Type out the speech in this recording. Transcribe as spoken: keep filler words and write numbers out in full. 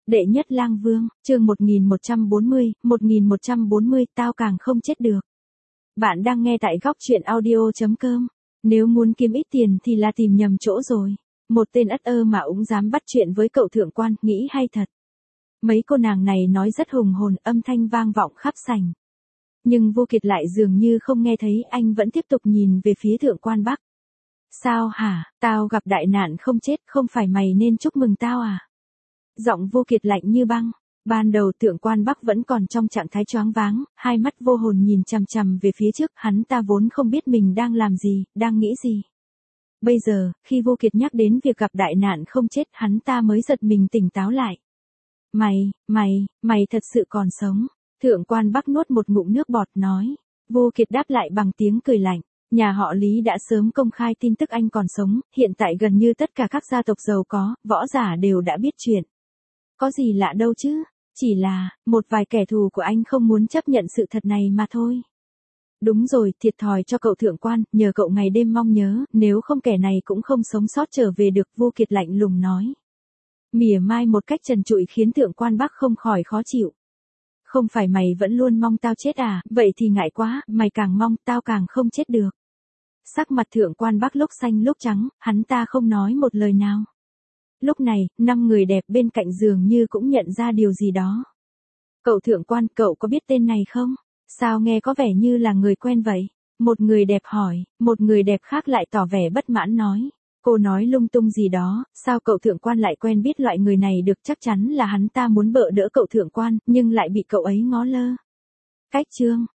Đệ nhất lang vương, chương một nghìn một trăm bốn mươi, một nghìn một trăm bốn mươi, tao càng không chết được. Bạn đang nghe tại góc truyện audio chấm com. Nếu muốn kiếm ít tiền thì là tìm nhầm chỗ rồi. Một tên ất ơ mà cũng dám bắt chuyện với cậu thượng quan, nghĩ hay thật. Mấy cô nàng này nói rất hùng hồn, âm thanh vang vọng khắp sảnh. Nhưng Vô Kiệt lại dường như không nghe thấy, anh vẫn tiếp tục nhìn về phía thượng quan Bắc. Sao hả, tao gặp đại nạn không chết, không phải mày nên chúc mừng tao à? Giọng Vô Kiệt lạnh như băng. Ban đầu thượng quan Bắc vẫn còn trong trạng thái choáng váng, hai mắt vô hồn nhìn chằm chằm về phía trước, hắn ta vốn không biết mình đang làm gì, đang nghĩ gì. Bây giờ, khi Vô Kiệt nhắc đến việc gặp đại nạn không chết, hắn ta mới giật mình tỉnh táo lại. Mày, mày, mày thật sự còn sống. Thượng quan Bắc nuốt một ngụm nước bọt nói. Vô Kiệt đáp lại bằng tiếng cười lạnh. Nhà họ Lý đã sớm công khai tin tức anh còn sống, hiện tại gần như tất cả các gia tộc giàu có, võ giả đều đã biết chuyện. Có gì lạ đâu chứ, chỉ là, một vài kẻ thù của anh không muốn chấp nhận sự thật này mà thôi. Đúng rồi, thiệt thòi cho cậu thượng quan, nhờ cậu ngày đêm mong nhớ, nếu không kẻ này cũng không sống sót trở về được, Vô Kiệt lạnh lùng nói. Mỉa mai một cách trần trụi khiến thượng quan Bắc không khỏi khó chịu. Không phải mày vẫn luôn mong tao chết à, vậy thì ngại quá, mày càng mong, tao càng không chết được. Sắc mặt thượng quan Bắc lúc xanh lúc trắng, hắn ta không nói một lời nào. Lúc này, năm người đẹp bên cạnh dường như cũng nhận ra điều gì đó. Cậu thượng quan, cậu có biết tên này không? Sao nghe có vẻ như là người quen vậy? Một người đẹp hỏi, một người đẹp khác lại tỏ vẻ bất mãn nói. Cô nói lung tung gì đó, sao cậu thượng quan lại quen biết loại người này được, chắc chắn là hắn ta muốn bợ đỡ cậu thượng quan, nhưng lại bị cậu ấy ngó lơ. Cách chương,